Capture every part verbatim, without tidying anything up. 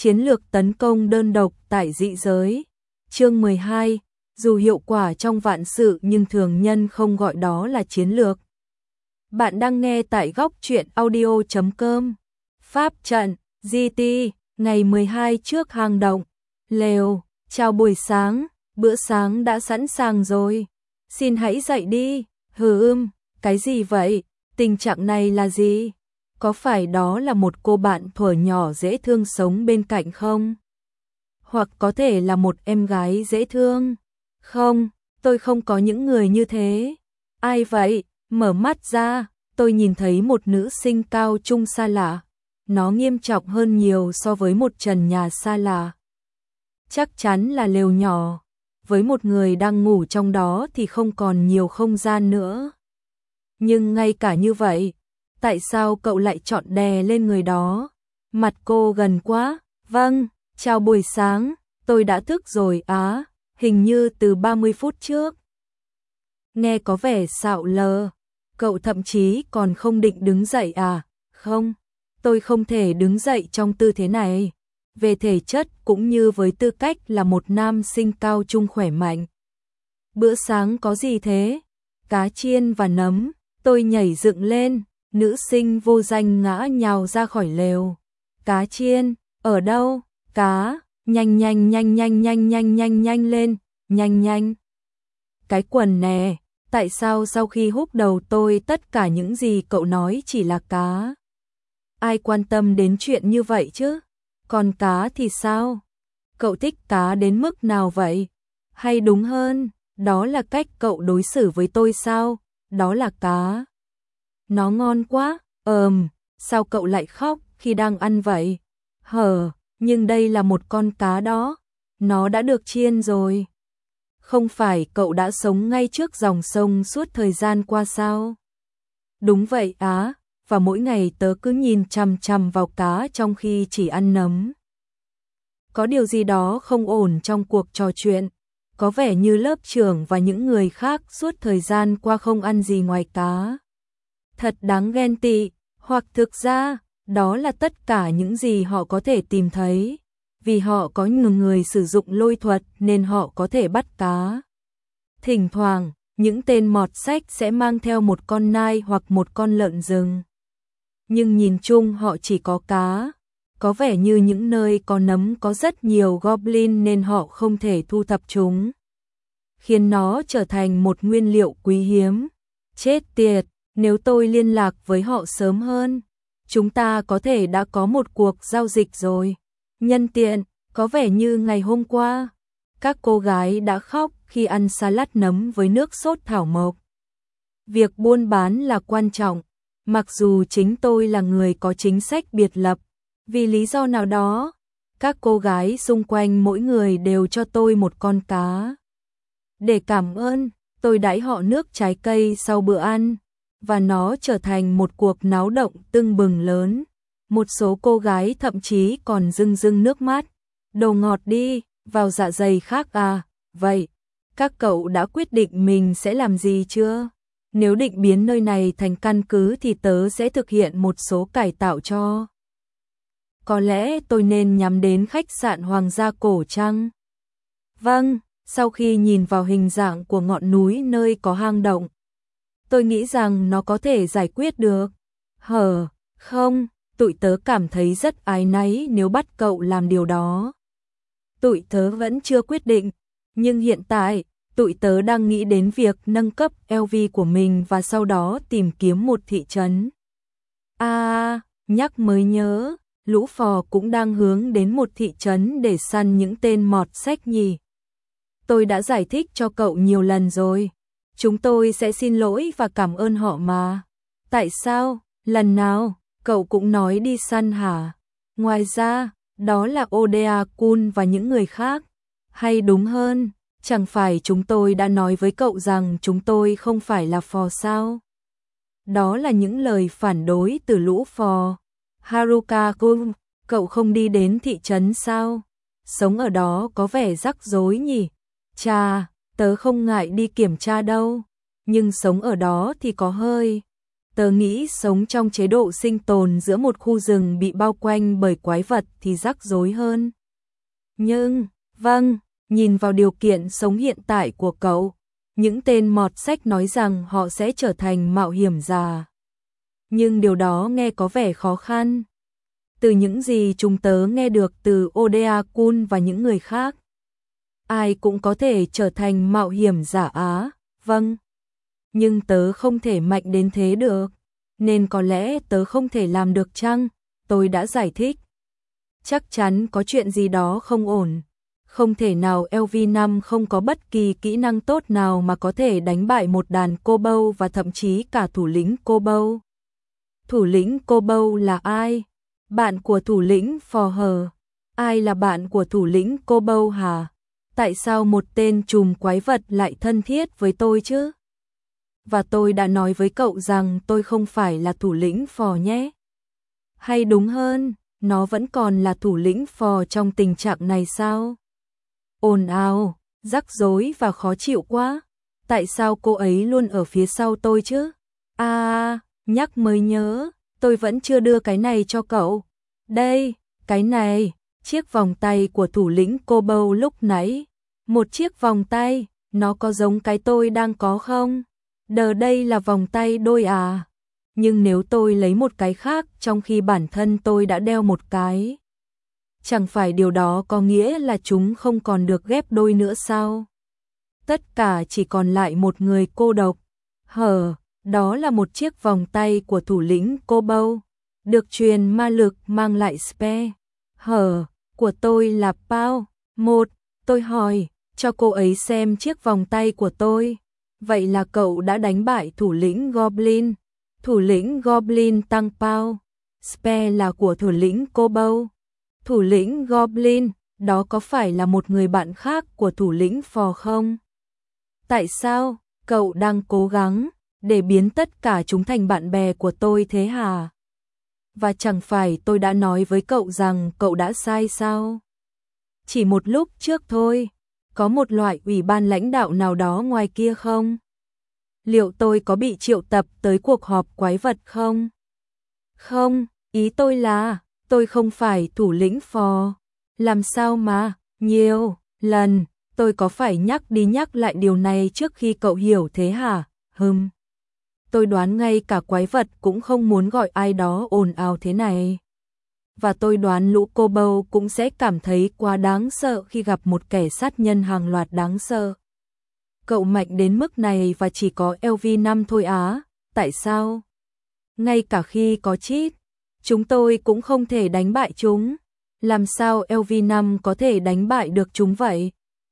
Chiến lược tấn công đơn độc tại dị giới. Chương mười hai, dù hiệu quả trong vạn sự nhưng thường nhân không gọi đó là chiến lược. Bạn đang nghe tại góc truyện audio chấm com. Pháp trận, giê tê, ngày mười hai trước hang động. Lều, chào buổi sáng, bữa sáng đã sẵn sàng rồi. Xin hãy dậy đi. Hừ ưm, cái gì vậy? Tình trạng này là gì? Có phải đó là một cô bạn thuở nhỏ dễ thương sống bên cạnh không? Hoặc có thể là một em gái dễ thương? Không, tôi không có những người như thế. Ai vậy? Mở mắt ra, tôi nhìn thấy một nữ sinh cao trung xa lạ. Nó nghiêm trọng hơn nhiều so với một trần nhà xa lạ. Chắc chắn là lều nhỏ. Với một người đang ngủ trong đó thì không còn nhiều không gian nữa. Nhưng ngay cả như vậy, tại sao cậu lại chọn đè lên người đó? Mặt cô gần quá. Vâng, chào buổi sáng, tôi đã thức rồi á, hình như từ ba mươi phút trước. Nghe có vẻ xạo lơ, cậu thậm chí còn không định đứng dậy à? Không, tôi không thể đứng dậy trong tư thế này. Về thể chất cũng như với tư cách là một nam sinh cao trung khỏe mạnh. Bữa sáng có gì thế? Cá chiên và nấm. Tôi nhảy dựng lên, nữ sinh vô danh ngã nhào ra khỏi lều. Cá chiên, ở đâu? Cá, nhanh nhanh nhanh nhanh nhanh nhanh nhanh nhanh lên, nhanh nhanh. Cái quần nè, tại sao sau khi húc đầu tôi tất cả những gì cậu nói chỉ là cá? Ai quan tâm đến chuyện như vậy chứ? Còn cá thì sao? Cậu thích cá đến mức nào vậy? Hay đúng hơn, đó là cách cậu đối xử với tôi sao? Đó là cá. Nó ngon quá, ờm, sao cậu lại khóc khi đang ăn vậy? Hờ, nhưng đây là một con cá đó, nó đã được chiên rồi. Không phải cậu đã sống ngay trước dòng sông suốt thời gian qua sao? Đúng vậy á, và mỗi ngày tớ cứ nhìn chằm chằm vào cá trong khi chỉ ăn nấm. Có điều gì đó không ổn trong cuộc trò chuyện. Có vẻ như lớp trưởng và những người khác suốt thời gian qua không ăn gì ngoài cá. Thật đáng ghen tị, hoặc thực ra, đó là tất cả những gì họ có thể tìm thấy. Vì họ có nhiều người sử dụng lôi thuật nên họ có thể bắt cá. Thỉnh thoảng, những tên mọt sách sẽ mang theo một con nai hoặc một con lợn rừng. Nhưng nhìn chung họ chỉ có cá. Có vẻ như những nơi có nấm có rất nhiều goblin nên họ không thể thu thập chúng, khiến nó trở thành một nguyên liệu quý hiếm. Chết tiệt, nếu tôi liên lạc với họ sớm hơn, chúng ta có thể đã có một cuộc giao dịch rồi. Nhân tiện, có vẻ như ngày hôm qua, các cô gái đã khóc khi ăn salad nấm với nước sốt thảo mộc. Việc buôn bán là quan trọng, mặc dù chính tôi là người có chính sách biệt lập. Vì lý do nào đó, các cô gái xung quanh mỗi người đều cho tôi một con cá. Để cảm ơn, tôi đãi họ nước trái cây sau bữa ăn, và nó trở thành một cuộc náo động tưng bừng lớn. Một số cô gái thậm chí còn rưng rưng nước mắt. Đồ ngọt đi, vào dạ dày khác à? Vậy, các cậu đã quyết định mình sẽ làm gì chưa? Nếu định biến nơi này thành căn cứ thì tớ sẽ thực hiện một số cải tạo cho. Có lẽ tôi nên nhắm đến khách sạn Hoàng gia cổ chăng? Vâng, sau khi nhìn vào hình dạng của ngọn núi nơi có hang động, tôi nghĩ rằng nó có thể giải quyết được. Hờ, không, tụi tớ cảm thấy rất áy náy nếu bắt cậu làm điều đó. Tụi tớ vẫn chưa quyết định, nhưng hiện tại, tụi tớ đang nghĩ đến việc nâng cấp lờ vê của mình và sau đó tìm kiếm một thị trấn. À, nhắc mới nhớ. Lũ phò cũng đang hướng đến một thị trấn để săn những tên mọt sách nhỉ. Tôi đã giải thích cho cậu nhiều lần rồi. Chúng tôi sẽ xin lỗi và cảm ơn họ mà. Tại sao? Lần nào, cậu cũng nói đi săn hả? Ngoài ra, đó là Odeakun và những người khác. Hay đúng hơn, chẳng phải chúng tôi đã nói với cậu rằng chúng tôi không phải là phò sao? Đó là những lời phản đối từ lũ phò. Haruka-kun, cậu không đi đến thị trấn sao? Sống ở đó có vẻ rắc rối nhỉ? Chà, tớ không ngại đi kiểm tra đâu. Nhưng sống ở đó thì có hơi. Tớ nghĩ sống trong chế độ sinh tồn giữa một khu rừng bị bao quanh bởi quái vật thì rắc rối hơn. Nhưng, vâng, nhìn vào điều kiện sống hiện tại của cậu, những tên mọt sách nói rằng họ sẽ trở thành mạo hiểm giả. Nhưng điều đó nghe có vẻ khó khăn. Từ những gì chúng tớ nghe được từ Odeakun và những người khác, ai cũng có thể trở thành mạo hiểm giả á, vâng. Nhưng tớ không thể mạnh đến thế được, nên có lẽ tớ không thể làm được chăng? Tôi đã giải thích. Chắc chắn có chuyện gì đó không ổn. Không thể nào L V năm không có bất kỳ kỹ năng tốt nào mà có thể đánh bại một đàn cô bâu và thậm chí cả thủ lĩnh cô bâu. Thủ lĩnh cô bâu là ai? Bạn của thủ lĩnh phò hờ. Ai là bạn của thủ lĩnh cô bâu hả? Tại sao một tên trùm quái vật lại thân thiết với tôi chứ? Và tôi đã nói với cậu rằng tôi không phải là thủ lĩnh phò nhé. Hay đúng hơn, nó vẫn còn là thủ lĩnh phò trong tình trạng này sao? Ồn ào, rắc rối và khó chịu quá. Tại sao cô ấy luôn ở phía sau tôi chứ? À, nhắc mới nhớ, tôi vẫn chưa đưa cái này cho cậu. Đây, cái này, chiếc vòng tay của thủ lĩnh cô bâu lúc nãy. Một chiếc vòng tay, nó có giống cái tôi đang có không? Đờ đây là vòng tay đôi à? Nhưng nếu tôi lấy một cái khác trong khi bản thân tôi đã đeo một cái, chẳng phải điều đó có nghĩa là chúng không còn được ghép đôi nữa sao? Tất cả chỉ còn lại một người cô độc. Hờ, đó là một chiếc vòng tay của thủ lĩnh cô bâu, được truyền ma lực mang lại spare. Hờ, của tôi là Pao. Một, tôi hỏi, cho cô ấy xem chiếc vòng tay của tôi. Vậy là cậu đã đánh bại thủ lĩnh Goblin. Thủ lĩnh Goblin tăng Pao. Spare là của thủ lĩnh cô bâu. Thủ lĩnh Goblin, đó có phải là một người bạn khác của thủ lĩnh phò không? Tại sao, cậu đang cố gắng để biến tất cả chúng thành bạn bè của tôi thế hả? Và chẳng phải tôi đã nói với cậu rằng cậu đã sai sao? Chỉ một lúc trước thôi, có một loại ủy ban lãnh đạo nào đó ngoài kia không? Liệu tôi có bị triệu tập tới cuộc họp quái vật không? Không, ý tôi là, tôi không phải thủ lĩnh phò. Làm sao mà, nhiều lần, tôi có phải nhắc đi nhắc lại điều này trước khi cậu hiểu thế hả? Hừm. Tôi đoán ngay cả quái vật cũng không muốn gọi ai đó ồn ào thế này. Và tôi đoán lũ cô bâu cũng sẽ cảm thấy quá đáng sợ khi gặp một kẻ sát nhân hàng loạt đáng sợ. Cậu mạnh đến mức này và chỉ có L V năm thôi á, tại sao? Ngay cả khi có cheat, chúng tôi cũng không thể đánh bại chúng. Làm sao L V năm có thể đánh bại được chúng vậy?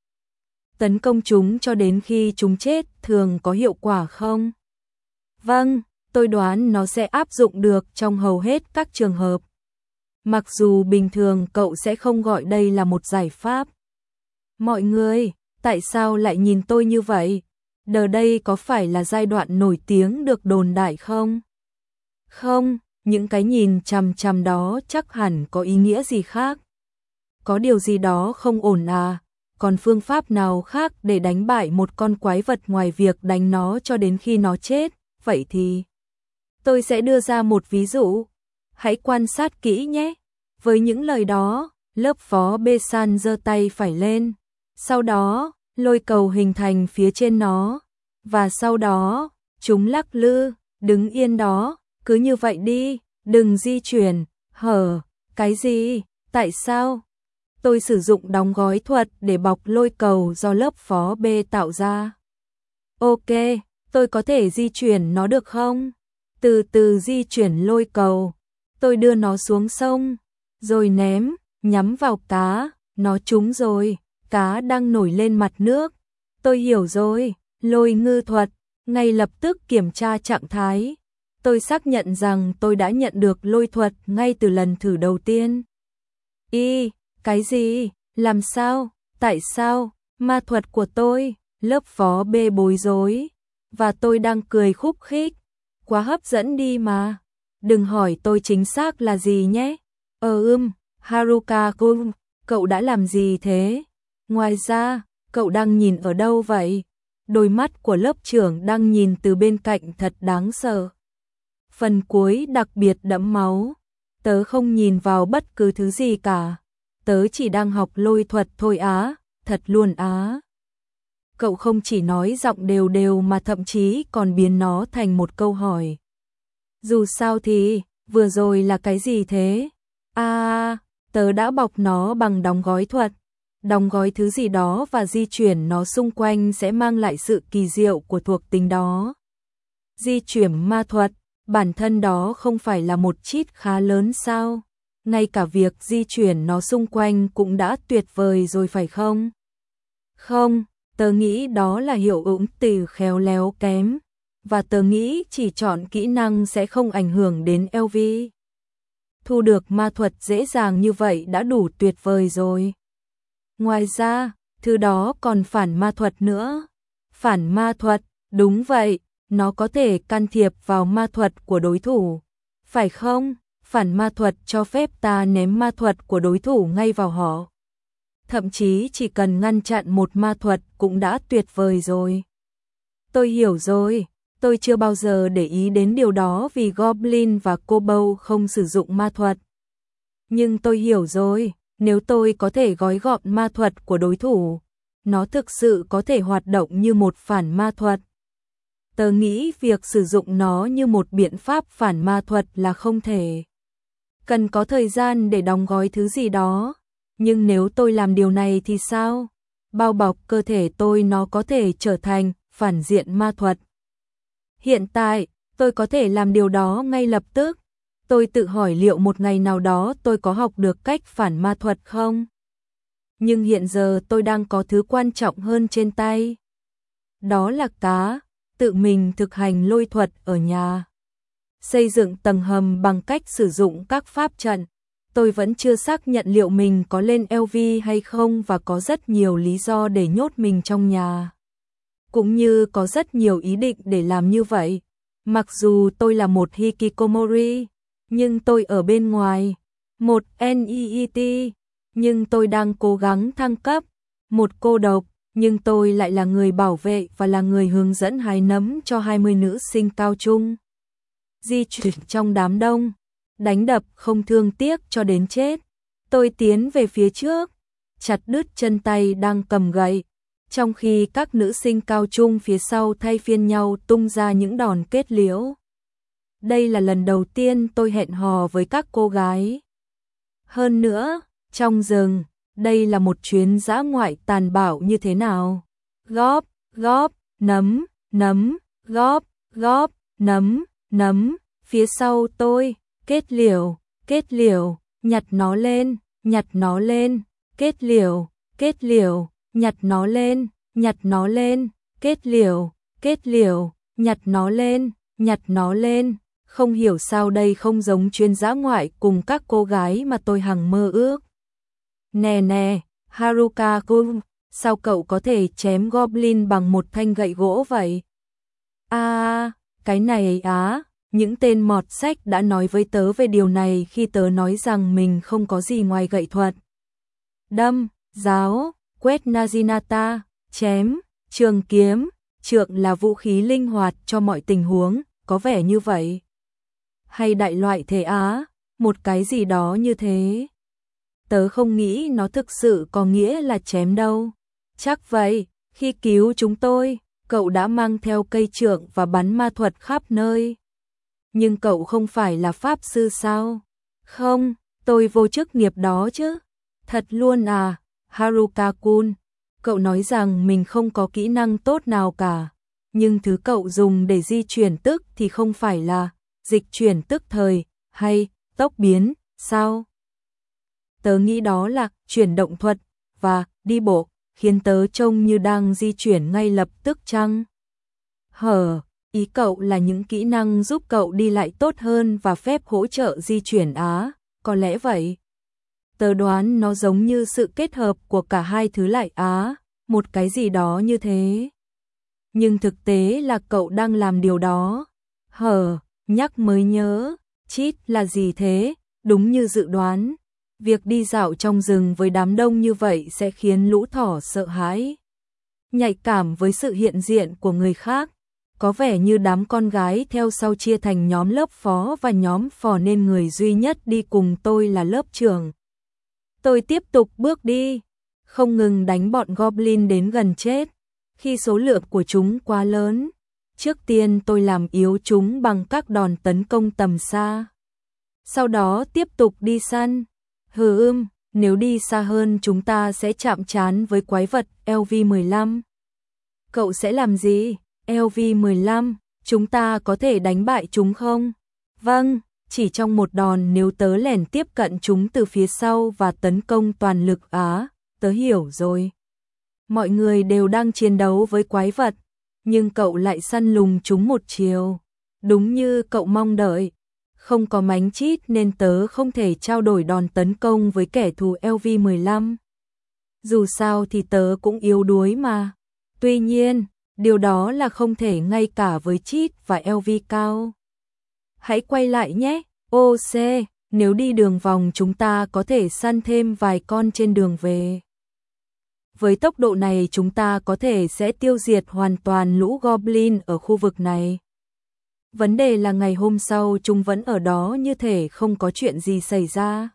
Tấn công chúng cho đến khi chúng chết thường có hiệu quả không? Vâng, tôi đoán nó sẽ áp dụng được trong hầu hết các trường hợp. Mặc dù bình thường cậu sẽ không gọi đây là một giải pháp. Mọi người, tại sao lại nhìn tôi như vậy? Đờ đây có phải là giai đoạn nổi tiếng được đồn đại không? Không, những cái nhìn chằm chằm đó chắc hẳn có ý nghĩa gì khác. Có điều gì đó không ổn à? Còn phương pháp nào khác để đánh bại một con quái vật ngoài việc đánh nó cho đến khi nó chết? Vậy thì tôi sẽ đưa ra một ví dụ. Hãy quan sát kỹ nhé. Với những lời đó, lớp phó Besan giơ tay phải lên. Sau đó, lôi cầu hình thành phía trên nó. Và sau đó, chúng lắc lư, đứng yên đó. Cứ như vậy đi, đừng di chuyển. Hở, cái gì? Tại sao? Tôi sử dụng đóng gói thuật để bọc lôi cầu do lớp phó B tạo ra. Ok, tôi có thể di chuyển nó được không? Từ từ di chuyển lôi cầu. Tôi đưa nó xuống sông, rồi ném, nhắm vào cá. Nó trúng rồi, cá đang nổi lên mặt nước. Tôi hiểu rồi, lôi ngư thuật. Ngay lập tức kiểm tra trạng thái. Tôi xác nhận rằng tôi đã nhận được lôi thuật ngay từ lần thử đầu tiên. Y, cái gì? Làm sao? Tại sao? Ma thuật của tôi, lớp phó B bối rối. Và tôi đang cười khúc khích. Quá hấp dẫn đi mà. Đừng hỏi tôi chính xác là gì nhé. Ờ ưm, Haruka-kun, cậu đã làm gì thế? Ngoài ra, cậu đang nhìn ở đâu vậy? Đôi mắt của lớp trưởng đang nhìn từ bên cạnh thật đáng sợ. Phần cuối đặc biệt đẫm máu. Tớ không nhìn vào bất cứ thứ gì cả. Tớ chỉ đang học lôi thuật thôi á, thật luôn á. Cậu không chỉ nói giọng đều đều mà thậm chí còn biến nó thành một câu hỏi. Dù sao thì, vừa rồi là cái gì thế? À, tớ đã bọc nó bằng đóng gói thuật. Đóng gói thứ gì đó và di chuyển nó xung quanh sẽ mang lại sự kỳ diệu của thuộc tính đó. Di chuyển ma thuật, bản thân đó không phải là một cheat khá lớn sao? Ngay cả việc di chuyển nó xung quanh cũng đã tuyệt vời rồi phải không? Không, tớ nghĩ đó là hiệu ứng từ khéo léo kém. Và tớ nghĩ chỉ chọn kỹ năng sẽ không ảnh hưởng đến lờ vê. Thu được ma thuật dễ dàng như vậy đã đủ tuyệt vời rồi. Ngoài ra, thứ đó còn phản ma thuật nữa. Phản ma thuật, đúng vậy, nó có thể can thiệp vào ma thuật của đối thủ. Phải không? Phản ma thuật cho phép ta ném ma thuật của đối thủ ngay vào họ. Thậm chí chỉ cần ngăn chặn một ma thuật cũng đã tuyệt vời rồi. Tôi hiểu rồi, tôi chưa bao giờ để ý đến điều đó vì Goblin và Kobold không sử dụng ma thuật. Nhưng tôi hiểu rồi, nếu tôi có thể gói gọn ma thuật của đối thủ, nó thực sự có thể hoạt động như một phản ma thuật. Tớ nghĩ việc sử dụng nó như một biện pháp phản ma thuật là không thể. Cần có thời gian để đóng gói thứ gì đó. Nhưng nếu tôi làm điều này thì sao? Bao bọc cơ thể tôi nó có thể trở thành phản diện ma thuật. Hiện tại, tôi có thể làm điều đó ngay lập tức. Tôi tự hỏi liệu một ngày nào đó tôi có học được cách phản ma thuật không? Nhưng hiện giờ tôi đang có thứ quan trọng hơn trên tay. Đó là cá, tự mình thực hành lôi thuật ở nhà. Xây dựng tầng hầm bằng cách sử dụng các pháp trận. Tôi vẫn chưa xác nhận liệu mình có lên lờ vê hay không và có rất nhiều lý do để nhốt mình trong nhà. Cũng như có rất nhiều ý định để làm như vậy. Mặc dù tôi là một hikikomori, nhưng tôi ở bên ngoài. Một en i i tê, nhưng tôi đang cố gắng thăng cấp. Một cô độc, nhưng tôi lại là người bảo vệ và là người hướng dẫn hái nấm cho hai mươi nữ sinh cao trung. Di chuyển trong đám đông, đánh đập không thương tiếc cho đến chết. Tôi tiến về phía trước, chặt đứt chân tay đang cầm gậy, trong khi các nữ sinh cao trung phía sau thay phiên nhau tung ra những đòn kết liễu. Đây là lần đầu tiên tôi hẹn hò với các cô gái. Hơn nữa, trong rừng, đây là một chuyến dã ngoại tàn bạo như thế nào. Góp, góp, nấm, nấm, góp, góp, nấm, nấm, phía sau tôi, kết liễu, kết liễu, nhặt nó lên, nhặt nó lên, kết liễu, kết liễu, nhặt nó lên, nhặt nó lên, kết liễu, kết liễu, nhặt nó lên, nhặt nó lên. Không hiểu sao đây không giống chuyến dã ngoại cùng các cô gái mà tôi hằng mơ ước. Nè nè, Haruka-kun, sao cậu có thể chém Goblin bằng một thanh gậy gỗ vậy? À, cái này á, những tên mọt sách đã nói với tớ về điều này khi tớ nói rằng mình không có gì ngoài gậy thuật. Đâm, giáo, quét Naginata, chém, trường kiếm, trượng là vũ khí linh hoạt cho mọi tình huống, có vẻ như vậy. Hay đại loại thế á, một cái gì đó như thế. Tớ không nghĩ nó thực sự có nghĩa là chém đâu. Chắc vậy, khi cứu chúng tôi, cậu đã mang theo cây trượng và bắn ma thuật khắp nơi. Nhưng cậu không phải là pháp sư sao? Không, tôi vô chức nghiệp đó chứ. Thật luôn à, Haruka-kun, cậu nói rằng mình không có kỹ năng tốt nào cả. Nhưng thứ cậu dùng để di chuyển tức thì không phải là dịch chuyển tức thời hay tốc biến, sao? Tớ nghĩ đó là chuyển động thuật và đi bộ, khiến tớ trông như đang di chuyển ngay lập tức chăng? Hở, ý cậu là những kỹ năng giúp cậu đi lại tốt hơn và phép hỗ trợ di chuyển á, có lẽ vậy. Tớ đoán nó giống như sự kết hợp của cả hai thứ lại á, một cái gì đó như thế. Nhưng thực tế là cậu đang làm điều đó. Hở, nhắc mới nhớ, cheat là gì thế? Đúng như dự đoán, việc đi dạo trong rừng với đám đông như vậy sẽ khiến lũ thỏ sợ hãi, nhạy cảm với sự hiện diện của người khác. Có vẻ như đám con gái theo sau chia thành nhóm lớp phó và nhóm phò nên người duy nhất đi cùng tôi là lớp trưởng. Tôi tiếp tục bước đi, không ngừng đánh bọn Goblin đến gần chết. Khi số lượng của chúng quá lớn, trước tiên tôi làm yếu chúng bằng các đòn tấn công tầm xa. Sau đó tiếp tục đi săn. Hừ ưm, nếu đi xa hơn chúng ta sẽ chạm trán với quái vật L V mười lăm. Cậu sẽ làm gì? L V mười lăm, chúng ta có thể đánh bại chúng không? Vâng, chỉ trong một đòn nếu tớ lẻn tiếp cận chúng từ phía sau và tấn công toàn lực á, tớ hiểu rồi. Mọi người đều đang chiến đấu với quái vật, nhưng cậu lại săn lùng chúng một chiều. Đúng như cậu mong đợi, không có mánh chít nên tớ không thể trao đổi đòn tấn công với kẻ thù L V mười lăm. Dù sao thì tớ cũng yếu đuối mà. Tuy nhiên, điều đó là không thể ngay cả với chít và L V cao. Hãy quay lại nhé. ô xê, nếu đi đường vòng chúng ta có thể săn thêm vài con trên đường về. Với tốc độ này chúng ta có thể sẽ tiêu diệt hoàn toàn lũ Goblin ở khu vực này. Vấn đề là ngày hôm sau chúng vẫn ở đó như thể không có chuyện gì xảy ra.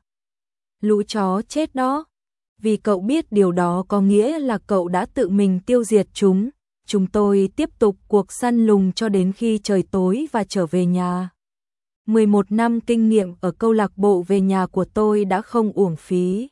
Lũ chó chết đó. Vì cậu biết điều đó có nghĩa là cậu đã tự mình tiêu diệt chúng. Chúng tôi tiếp tục cuộc săn lùng cho đến khi trời tối và trở về nhà. mười một năm kinh nghiệm ở câu lạc bộ về nhà của tôi đã không uổng phí.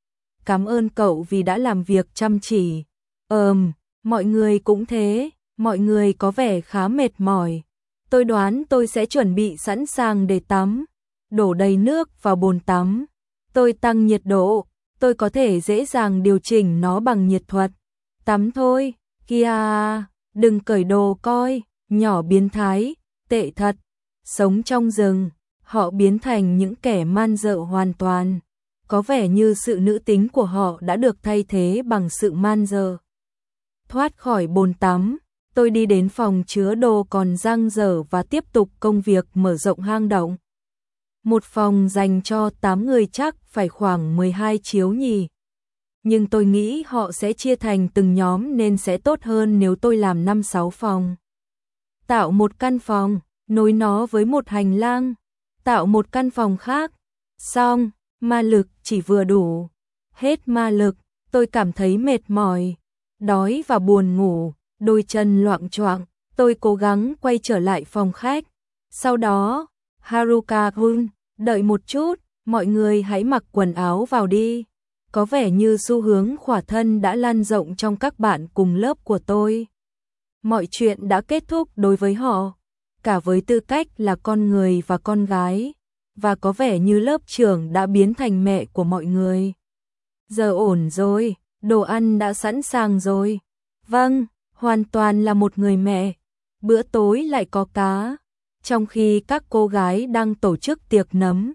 Cảm ơn cậu vì đã làm việc chăm chỉ. Ừm, mọi người cũng thế, mọi người có vẻ khá mệt mỏi. Tôi đoán tôi sẽ chuẩn bị sẵn sàng để tắm. Đổ đầy nước vào bồn tắm. Tôi tăng nhiệt độ, tôi có thể dễ dàng điều chỉnh nó bằng nhiệt thuật. Tắm thôi, kìa, đừng cởi đồ coi, nhỏ biến thái, tệ thật. Sống trong rừng, họ biến thành những kẻ man dợ hoàn toàn. Có vẻ như sự nữ tính của họ đã được thay thế bằng sự man dợ. Thoát khỏi bồn tắm, tôi đi đến phòng chứa đồ còn dang dở và tiếp tục công việc mở rộng hang động. Một phòng dành cho tám người chắc phải khoảng mười hai chiếu nhỉ. Nhưng tôi nghĩ họ sẽ chia thành từng nhóm nên sẽ tốt hơn nếu tôi làm năm sáu phòng. Tạo một căn phòng, nối nó với một hành lang, tạo một căn phòng khác. Xong, ma lực chỉ vừa đủ. Hết ma lực, tôi cảm thấy mệt mỏi, đói và buồn ngủ, đôi chân loạng choạng, tôi cố gắng quay trở lại phòng khách. Sau đó, Haruka-kun, đợi một chút, mọi người hãy mặc quần áo vào đi. Có vẻ như xu hướng khỏa thân đã lan rộng trong các bạn cùng lớp của tôi. Mọi chuyện đã kết thúc đối với họ, cả với tư cách là con người và con gái, và có vẻ như lớp trưởng đã biến thành mẹ của mọi người. Giờ ổn rồi, đồ ăn đã sẵn sàng rồi. Vâng, hoàn toàn là một người mẹ. Bữa tối lại có cá, trong khi các cô gái đang tổ chức tiệc nấm.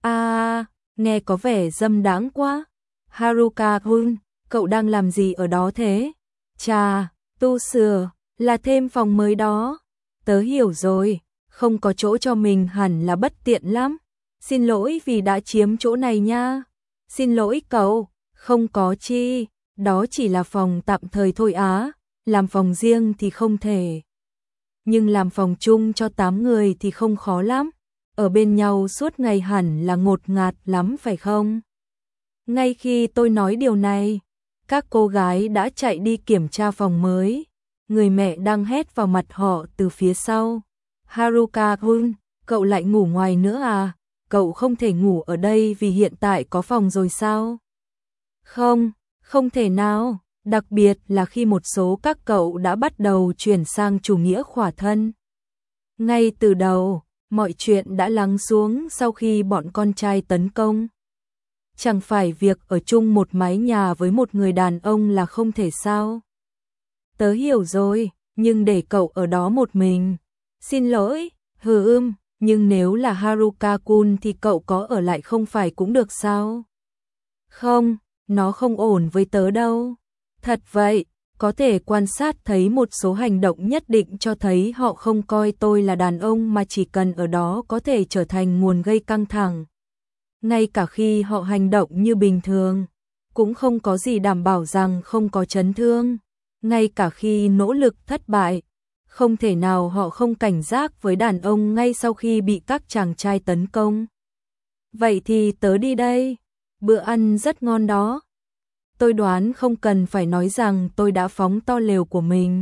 À, nghe có vẻ dâm đãng quá. Haruka-kun, cậu đang làm gì ở đó thế? Chà, tu sửa, là thêm phòng mới đó. Tớ hiểu rồi, không có chỗ cho mình hẳn là bất tiện lắm. Xin lỗi vì đã chiếm chỗ này nha. Xin lỗi cậu, không có chi, đó chỉ là phòng tạm thời thôi á, làm phòng riêng thì không thể. Nhưng làm phòng chung cho tám người thì không khó lắm, ở bên nhau suốt ngày hẳn là ngột ngạt lắm phải không? Ngay khi tôi nói điều này, các cô gái đã chạy đi kiểm tra phòng mới. Người mẹ đang hét vào mặt họ từ phía sau. Haruka-kun, cậu lại ngủ ngoài nữa à? Cậu không thể ngủ ở đây vì hiện tại có phòng rồi sao? Không, không thể nào, đặc biệt là khi một số các cậu đã bắt đầu chuyển sang chủ nghĩa khỏa thân. Ngay từ đầu, mọi chuyện đã lắng xuống sau khi bọn con trai tấn công. Chẳng phải việc ở chung một mái nhà với một người đàn ông là không thể sao? Tớ hiểu rồi, nhưng để cậu ở đó một mình. Xin lỗi, hừ ưm, nhưng nếu là Haruka-kun thì cậu có ở lại không phải cũng được sao? Không, nó không ổn với tớ đâu. Thật vậy, có thể quan sát thấy một số hành động nhất định cho thấy họ không coi tôi là đàn ông mà chỉ cần ở đó có thể trở thành nguồn gây căng thẳng. Ngay cả khi họ hành động như bình thường, cũng không có gì đảm bảo rằng không có chấn thương. Ngay cả khi nỗ lực thất bại, Không thể nào họ không cảnh giác với đàn ông ngay sau khi bị các chàng trai tấn công. Vậy thì tớ đi đây, bữa ăn rất ngon đó. Tôi đoán không cần phải nói rằng tôi đã phóng to lều của mình.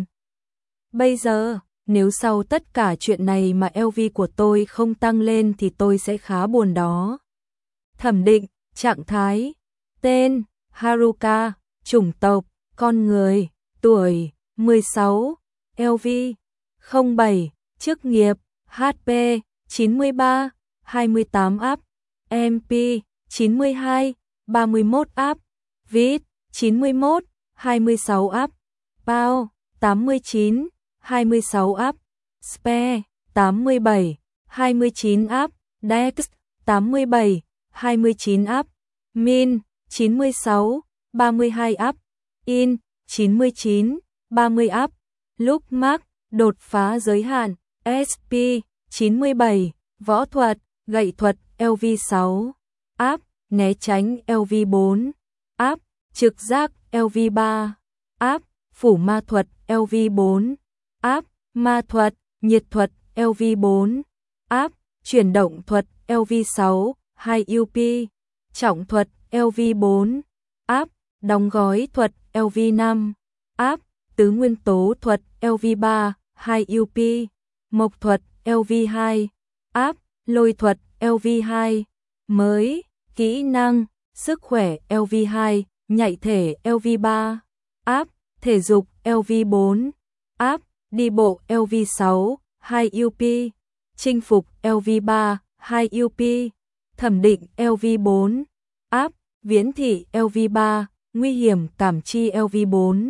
Bây giờ, nếu sau tất cả chuyện này mà lờ vê của tôi không tăng lên thì tôi sẽ khá buồn đó. Thẩm định, trạng thái, tên, Haruka, chủng tộc, con người, tuổi, mười sáu, lờ vê, không bảy, chức nghiệp, hát pê, chín mươi ba, hai mươi tám up, em pê, chín mươi hai, ba mươi mốt up, vít, chín mươi mốt, hai mươi sáu up, pao, tám mươi chín, hai mươi sáu up, spare, tám mươi bảy, hai mươi chín up, dex, tám mươi bảy, hai mươi chín up, min, chín mươi sáu, ba mươi hai up, in, chín mươi chín, ba mươi up, lúc mark, đột phá giới hạn, ét pê, chín mươi bảy, võ thuật, gậy thuật, lờ vê sáu, up, né tránh lờ vê bốn, up, trực giác lờ vê ba, up, phủ ma thuật lờ vê bốn, up, ma thuật, nhiệt thuật lờ vê bốn, up, chuyển động thuật lờ vê sáu, hai u pê, trọng thuật lờ vê bốn, up, đóng gói thuật lờ vê năm, up, tứ nguyên tố thuật lờ vê ba, hai u pê, mộc thuật lờ vê hai, up, lôi thuật lờ vê hai, mới, kỹ năng, sức khỏe lờ vê hai, nhạy thể lờ vê ba, up, thể dục lờ vê bốn, up, đi bộ lờ vê sáu, hai u pê, chinh phục lờ vê ba, hai u pê, thẩm định lờ vê bốn, up, viễn thị lờ vê ba, nguy hiểm cảm chi lờ vê bốn,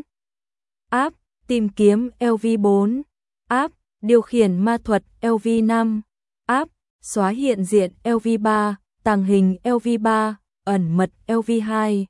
up, tìm kiếm lờ vê bốn, up, điều khiển ma thuật lờ vê năm, up, xóa hiện diện lờ vê ba, tàng hình lờ vê ba, ẩn mật lờ vê hai,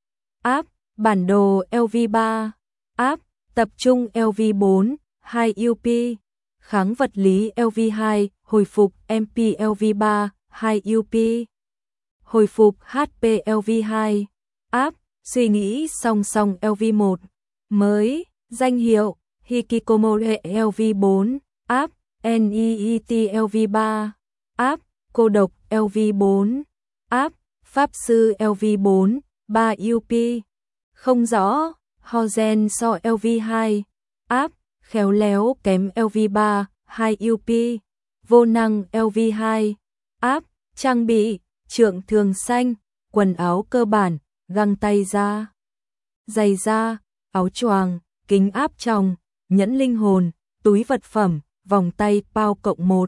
up, bản đồ lờ vê ba, up, tập trung lờ vê bốn, hai u pê, kháng vật lý lờ vê hai, hồi phục em pê lờ vê ba, hai u pê, hồi phục hát pê lờ vê hai, up, suy nghĩ song song lờ vê một, mới, danh hiệu, Hikikomori lờ vê bốn, up, en e e tê lờ vê ba, up, cô độc lờ vê bốn, up, pháp sư lờ vê bốn, ba u pê, không rõ, Hozen so lờ vê hai, up, khéo léo kém lờ vê ba, hai u pê, vô năng lờ vê hai, up, trang bị, trượng thường xanh, quần áo cơ bản, găng tay da, giày da, áo choàng, kính áp tròng, nhẫn linh hồn, túi vật phẩm, vòng tay pao cộng một.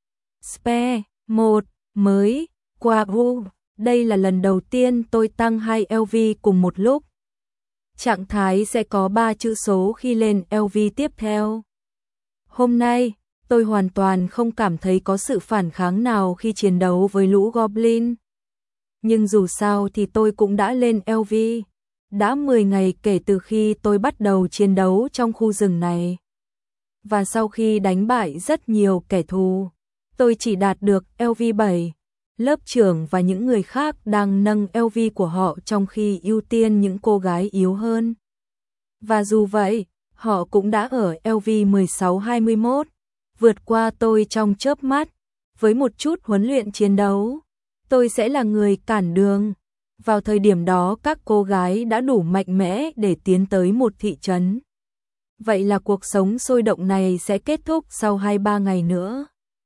Spare, một, mới, qua vu, đây là lần đầu tiên tôi tăng hai lờ vê cùng một lúc. Trạng thái sẽ có ba chữ số khi lên lờ vê tiếp theo. Hôm nay, tôi hoàn toàn không cảm thấy có sự phản kháng nào khi chiến đấu với lũ Goblin. Nhưng dù sao thì tôi cũng đã lên lờ vê. Đã mười ngày kể từ khi tôi bắt đầu chiến đấu trong khu rừng này. Và sau khi đánh bại rất nhiều kẻ thù, tôi chỉ đạt được lờ vê bảy. Lớp trưởng và những người khác đang nâng lờ vê của họ trong khi ưu tiên những cô gái yếu hơn. Và dù vậy, họ cũng đã ở lờ vê mười sáu hai mươi mốt, vượt qua tôi trong chớp mắt. Với một chút huấn luyện chiến đấu, tôi sẽ là người cản đường. Vào thời điểm đó các cô gái đã đủ mạnh mẽ để tiến tới một thị trấn. Vậy là cuộc sống sôi động này sẽ kết thúc sau hai ba ngày nữa.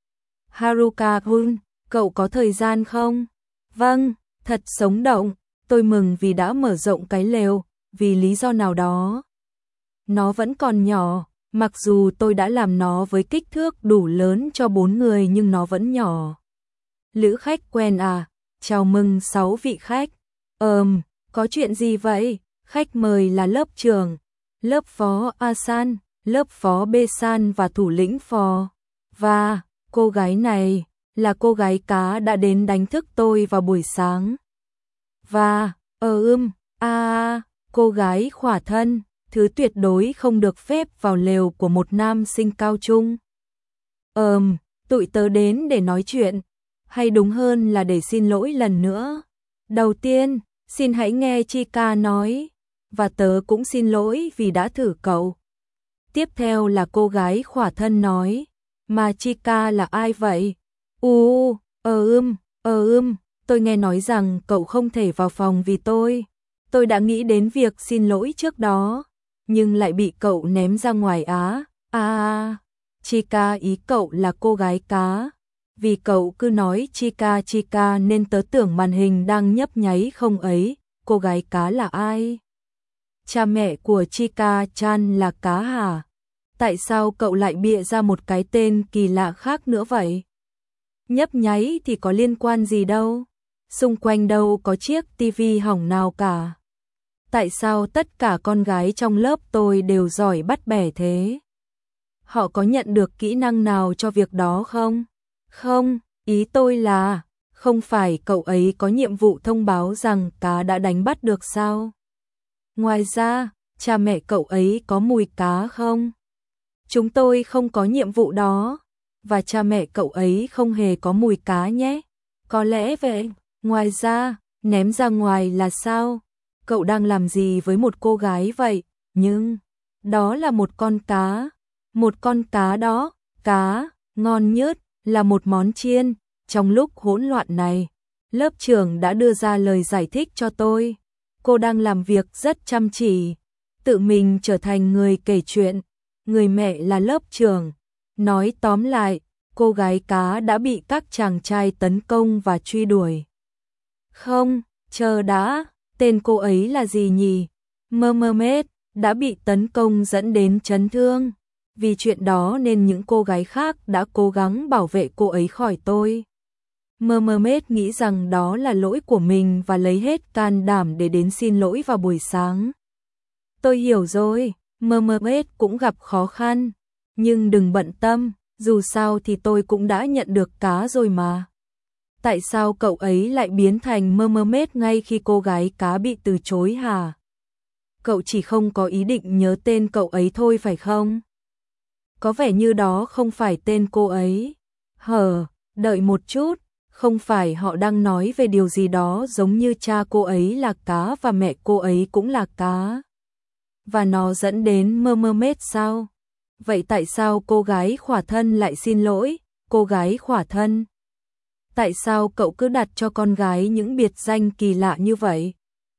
Haruka-kun, cậu có thời gian không? Vâng, thật sống động, tôi mừng vì đã mở rộng cái lều, vì lý do nào đó. Nó vẫn còn nhỏ, mặc dù tôi đã làm nó với kích thước đủ lớn cho bốn người nhưng nó vẫn nhỏ. Lữ khách quen à, chào mừng sáu vị khách. Ờm, có chuyện gì vậy? Khách mời là lớp trưởng, lớp phó A-san, lớp phó B-san và thủ lĩnh phò. Và, cô gái này, là cô gái cá đã đến đánh thức tôi vào buổi sáng. Và, ờ ưm, a à, cô gái khỏa thân, thứ tuyệt đối không được phép vào lều của một nam sinh cao trung. Ờm, tụi tớ đến để nói chuyện, hay đúng hơn là để xin lỗi lần nữa. Đầu tiên, xin hãy nghe Chika nói, và tớ cũng xin lỗi vì đã thử cậu. Tiếp theo là cô gái khỏa thân nói, mà Chika là ai vậy? U, ờ ưm, ờ ưm, tôi nghe nói rằng cậu không thể vào phòng vì tôi. Tôi đã nghĩ đến việc xin lỗi trước đó, nhưng lại bị cậu ném ra ngoài á. À, Chika ý cậu là cô gái cá. Vì cậu cứ nói Chika Chika nên tớ tưởng màn hình đang nhấp nháy không ấy. Cô gái cá là ai? Cha mẹ của Chika Chan là cá hả? Tại sao cậu lại bịa ra một cái tên kỳ lạ khác nữa vậy? Nhấp nháy thì có liên quan gì đâu? Xung quanh đâu có chiếc tivi hỏng nào cả. Tại sao tất cả con gái trong lớp tôi đều giỏi bắt bẻ thế? Họ có nhận được kỹ năng nào cho việc đó không? Không, ý tôi là, không phải cậu ấy có nhiệm vụ thông báo rằng cá đã đánh bắt được sao? Ngoài ra, cha mẹ cậu ấy có mùi cá không? Chúng tôi không có nhiệm vụ đó, và cha mẹ cậu ấy không hề có mùi cá nhé. Có lẽ vậy. Ngoài ra, ném ra ngoài là sao? Cậu đang làm gì với một cô gái vậy? Nhưng, đó là một con cá. Một con cá đó, cá, ngon nhớt, là một món chiên. Trong lúc hỗn loạn này, lớp trưởng đã đưa ra lời giải thích cho tôi. Cô đang làm việc rất chăm chỉ, tự mình trở thành người kể chuyện. Người mẹ là lớp trưởng. Nói tóm lại, cô gái cá đã bị các chàng trai tấn công và truy đuổi. Không, chờ đã, tên cô ấy là gì nhỉ? Mermaid đã bị tấn công dẫn đến chấn thương. Vì chuyện đó nên những cô gái khác đã cố gắng bảo vệ cô ấy khỏi tôi. Mermaid nghĩ rằng đó là lỗi của mình và lấy hết can đảm để đến xin lỗi vào buổi sáng. Tôi hiểu rồi, Mermaid cũng gặp khó khăn. Nhưng đừng bận tâm, dù sao thì tôi cũng đã nhận được cá rồi mà. Tại sao cậu ấy lại biến thành Mermaid ngay khi cô gái cá bị từ chối hả? Cậu chỉ không có ý định nhớ tên cậu ấy thôi phải không? Có vẻ như đó không phải tên cô ấy. Hờ, đợi một chút, không phải họ đang nói về điều gì đó giống như cha cô ấy là cá và mẹ cô ấy cũng là cá. Và nó dẫn đến Mermaid sao? Vậy tại sao cô gái khỏa thân lại xin lỗi? Cô gái khỏa thân? Tại sao cậu cứ đặt cho con gái những biệt danh kỳ lạ như vậy?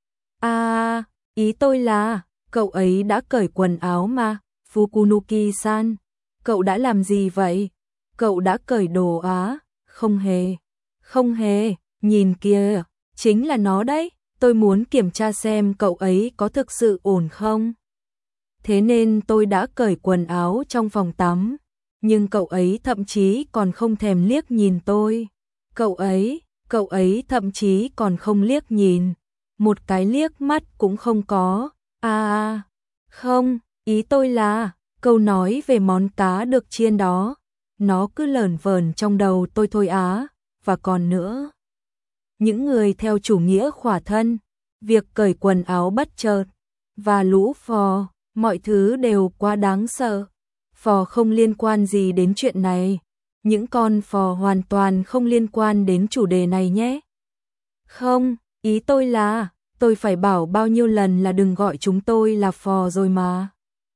À, ý tôi là, cậu ấy đã cởi quần áo mà, Fukunuki-san. Cậu đã làm gì vậy? Cậu đã cởi đồ á? Không hề. Không hề, nhìn kìa, chính là nó đấy. Tôi muốn kiểm tra xem cậu ấy có thực sự ổn không. Thế nên tôi đã cởi quần áo trong phòng tắm. Nhưng cậu ấy thậm chí còn không thèm liếc nhìn tôi. Cậu ấy, cậu ấy thậm chí còn không liếc nhìn. Một cái liếc mắt cũng không có. À, không, ý tôi là, câu nói về món cá được chiên đó. Nó cứ lởn vởn trong đầu tôi thôi á. Và còn nữa, những người theo chủ nghĩa khỏa thân, việc cởi quần áo bất chợt, và lũ phò, mọi thứ đều quá đáng sợ. Phò không liên quan gì đến chuyện này. Những con phò hoàn toàn không liên quan đến chủ đề này nhé. Không, ý tôi là, tôi phải bảo bao nhiêu lần là đừng gọi chúng tôi là phò rồi mà.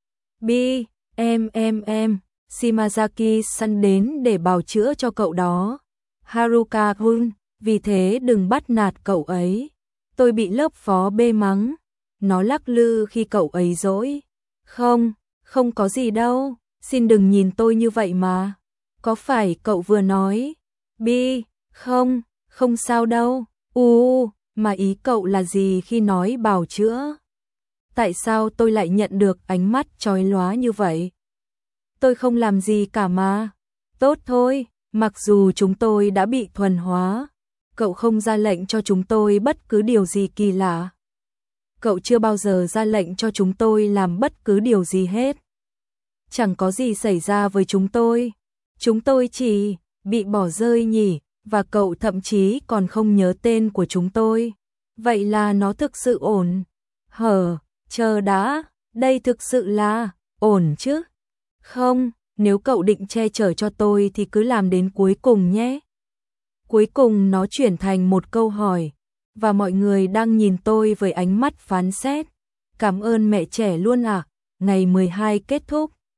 Bi, em em em, Shimazaki-san đến để bào chữa cho cậu đó. Haruka-kun, vì thế đừng bắt nạt cậu ấy. Tôi bị lớp phó bê mắng. Nó lắc lư khi cậu ấy dỗi. Không, không có gì đâu. Xin đừng nhìn tôi như vậy mà. Có phải cậu vừa nói? Bi, không, không sao đâu. U, mà ý cậu là gì khi nói bào chữa? Tại sao tôi lại nhận được ánh mắt chói lóa như vậy? Tôi không làm gì cả mà. Tốt thôi, mặc dù chúng tôi đã bị thuần hóa, cậu không ra lệnh cho chúng tôi bất cứ điều gì kỳ lạ. Cậu chưa bao giờ ra lệnh cho chúng tôi làm bất cứ điều gì hết. Chẳng có gì xảy ra với chúng tôi. Chúng tôi chỉ bị bỏ rơi nhỉ, và cậu thậm chí còn không nhớ tên của chúng tôi. Vậy là nó thực sự ổn. Hờ, chờ đã, đây thực sự là ổn chứ? Không, nếu cậu định che chở cho tôi thì cứ làm đến cuối cùng nhé. Cuối cùng nó chuyển thành một câu hỏi, và mọi người đang nhìn tôi với ánh mắt phán xét. Cảm ơn mẹ trẻ luôn à, ngày mười hai kết thúc.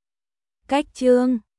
Cách chương